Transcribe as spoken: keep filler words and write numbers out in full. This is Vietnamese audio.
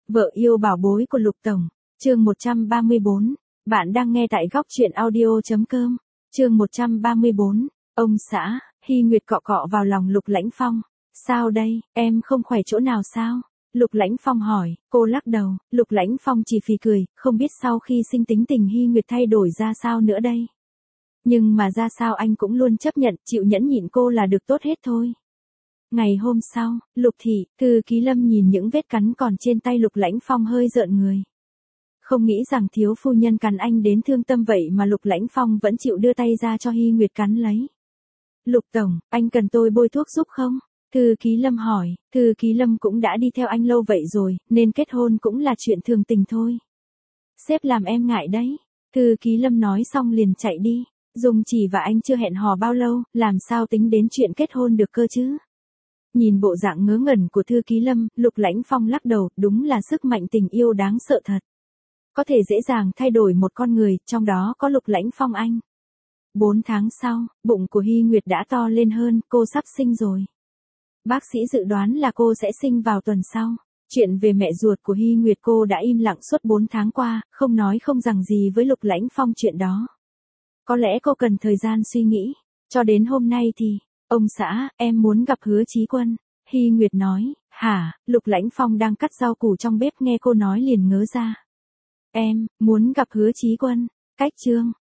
Vợ yêu bảo bối của Lục Tổng, chương một trăm ba mươi bốn. Bạn đang nghe tại góc truyện audio.com, chương một trăm ba mươi bốn. Ông xã, Hy Nguyệt cọ cọ vào lòng Lục Lãnh Phong. Sao đây, em không khỏe chỗ nào sao? Lục Lãnh Phong hỏi, cô lắc đầu. Lục Lãnh Phong chỉ phì cười, không biết sau khi sinh tính tình Hy Nguyệt thay đổi ra sao nữa đây. Nhưng mà ra sao anh cũng luôn chấp nhận, chịu nhẫn nhịn cô là được tốt hết thôi. Ngày hôm sau, Lục Thị, Thư Ký Lâm nhìn những vết cắn còn trên tay Lục Lãnh Phong hơi rợn người. Không nghĩ rằng thiếu phu nhân cắn anh đến thương tâm vậy mà Lục Lãnh Phong vẫn chịu đưa tay ra cho Hy Nguyệt cắn lấy. Lục Tổng, anh cần tôi bôi thuốc giúp không? Thư Ký Lâm hỏi. Thư Ký Lâm cũng đã đi theo anh lâu vậy rồi, nên kết hôn cũng là chuyện thường tình thôi. Sếp làm em ngại đấy. Thư Ký Lâm nói xong liền chạy đi. Dung Chỉ và anh chưa hẹn hò bao lâu, làm sao tính đến chuyện kết hôn được cơ chứ? Nhìn bộ dạng ngớ ngẩn của Thư Ký Lâm, Lục Lãnh Phong lắc đầu, đúng là sức mạnh tình yêu đáng sợ thật. Có thể dễ dàng thay đổi một con người, trong đó có Lục Lãnh Phong anh. Bốn tháng sau, bụng của Hy Nguyệt đã to lên hơn, cô sắp sinh rồi. Bác sĩ dự đoán là cô sẽ sinh vào tuần sau. Chuyện về mẹ ruột của Hy Nguyệt cô đã im lặng suốt bốn tháng qua, không nói không rằng gì với Lục Lãnh Phong chuyện đó. Có lẽ cô cần thời gian suy nghĩ. Cho đến hôm nay thì, ông xã, em muốn gặp Hứa Chí Quân. Hy Nguyệt nói, hả? Lục Lãnh Phong đang cắt rau củ trong bếp nghe cô nói liền ngớ ra. Em, muốn gặp Hứa Chí Quân. Cách chương.